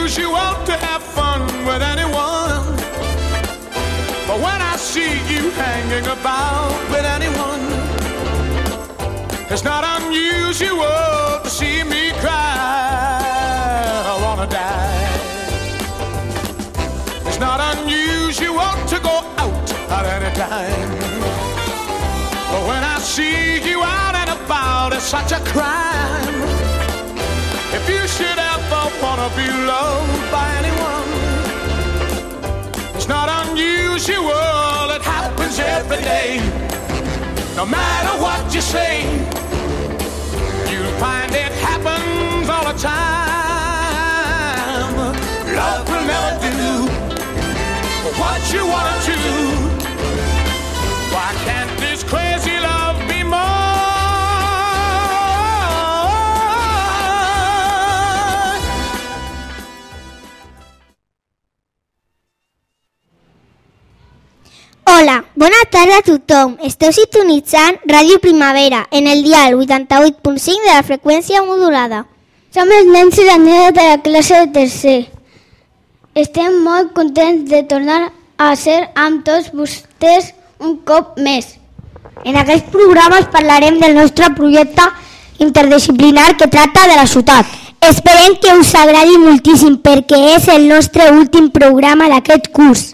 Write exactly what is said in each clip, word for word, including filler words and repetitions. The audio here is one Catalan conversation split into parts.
unusual to have fun with anyone, but when I see you hanging about with anyone, it's not unusual to see me cry. I wanna die. It's not unusual to go out at any time, but when I see you out and about, it's such a crime. If you should ever wanna be loved by anyone, it's not unusual, it happens every day. No matter what you say, you'll find it happens all the time. Love will never do what you wanna do. Why can't this crazy love be more? Hola, bona tarda a tothom. Esteu sintonitzant Ràdio Primavera en el dial vuitanta-vuit punt cinc de la freqüència modulada. Som els nens i les nenes de la classe de tercer. Estem molt contents de tornar a ser amb tots vostès un cop més. En aquests programes parlarem del nostre projecte interdisciplinar que tracta de la ciutat. Esperem que us agradi moltíssim perquè és el nostre últim programa d'aquest curs.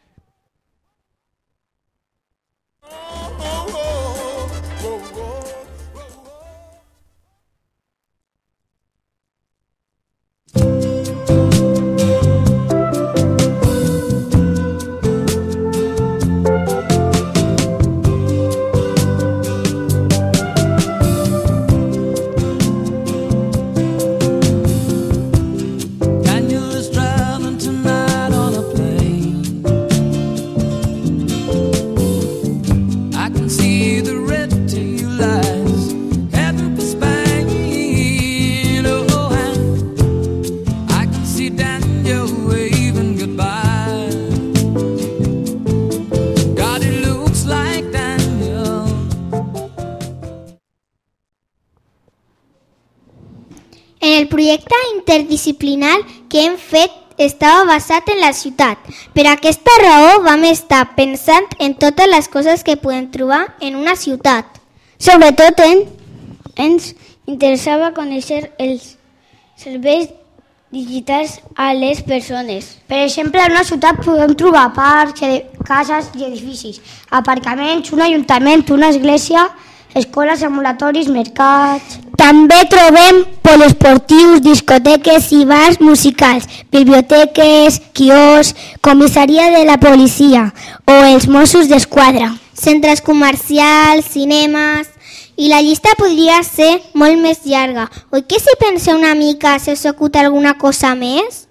El projecte interdisciplinar que hem fet estava basat en la ciutat. Per aquesta raó vam estar pensant en totes les coses que podem trobar en una ciutat. Sobretot en, ens interessava conèixer els serveis digitals a les persones. Per exemple, en una ciutat podem trobar parcs, cases i edificis, aparcaments, un ajuntament, una església, escoles, ambulatoris, mercats. També trobem poliesportius, discoteques i bars musicals, biblioteques, quioscs, comissaria de la policia o els Mossos d'Esquadra, centres comercials, cinemes, i la llista podria ser molt més llarga. Oi que si penseu una mica se us acut alguna cosa més?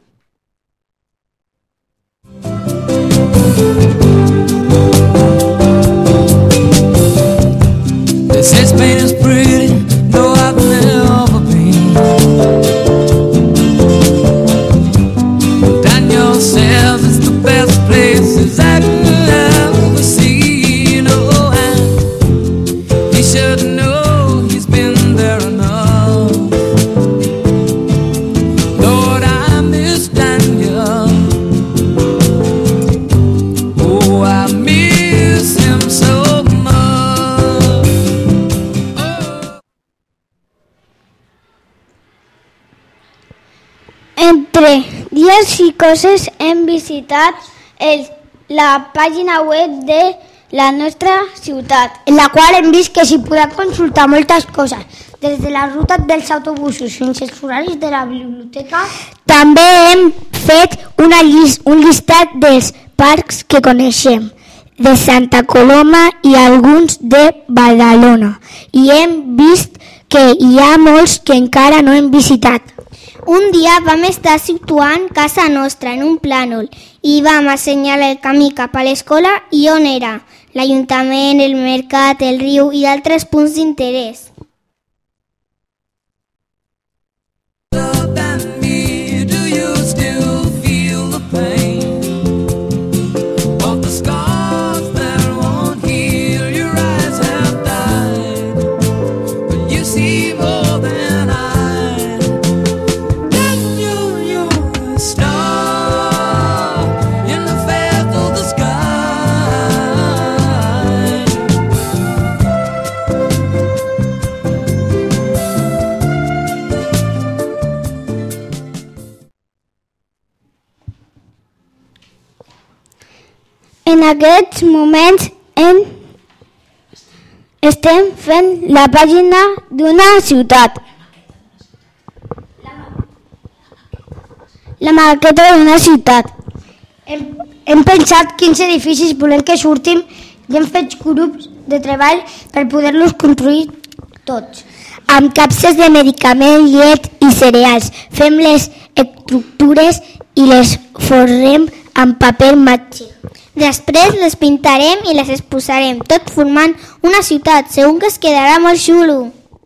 This is pain is pretty, though I've never been. Down yourselves, it's the best places I could ever see. Oh, and he should know he's been there enough. Lord, I miss Daniel. Oh, I miss him so. Entre dies i coses hem visitat el, la pàgina web de la nostra ciutat, en la qual hem vist que s'hi podrà consultar moltes coses, des de les rutes dels autobusos fins als horaris de la biblioteca. També hem fet una llis, un llistat dels parcs que coneixem, de Santa Coloma i alguns de Badalona, i hem vist que hi ha molts que encara no hem visitat. Un dia vam estar situant casa nostra en un plànol i vam assenyalar el camí cap a l'escola i on era l'Ajuntament, el mercat, el riu i altres punts d'interès. En aquests moments en... estem fent la pàgina d'una ciutat. La maqueta d'una ciutat. Hem, hem pensat quins edificis volem que surtin i hem fet grups de treball per poder-los construir tots. Amb capses de medicaments, llet i cereals. Fem les estructures i les forrem amb paper matge. Després les pintarem i les exposarem, tot formant una ciutat. Segur que es quedarà molt xulo.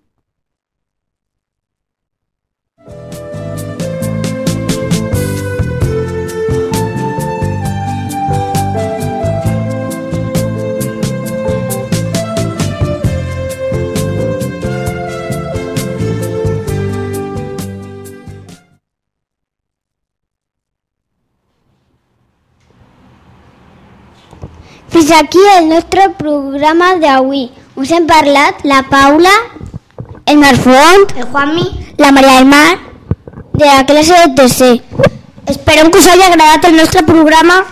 Fins aquí el nostre programa d'avui. Us hem parlat la Paula, El Marfont, El Juanmi, la Maria del Mar, de la classe de tercer. esperem que us hagi agradat el nostre programa.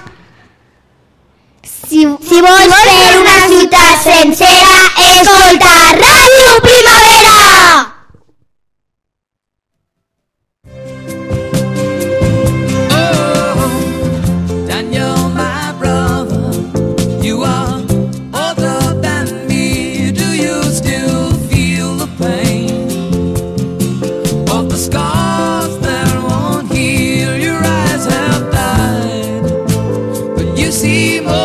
Si, Si vols fer una ciutat sencera, escolta Ràdio Primavera! Oh, Daniel, my brother, you are older than me. Do you still feel the pain of the scars that won't heal? Your eyes have died, but you see more.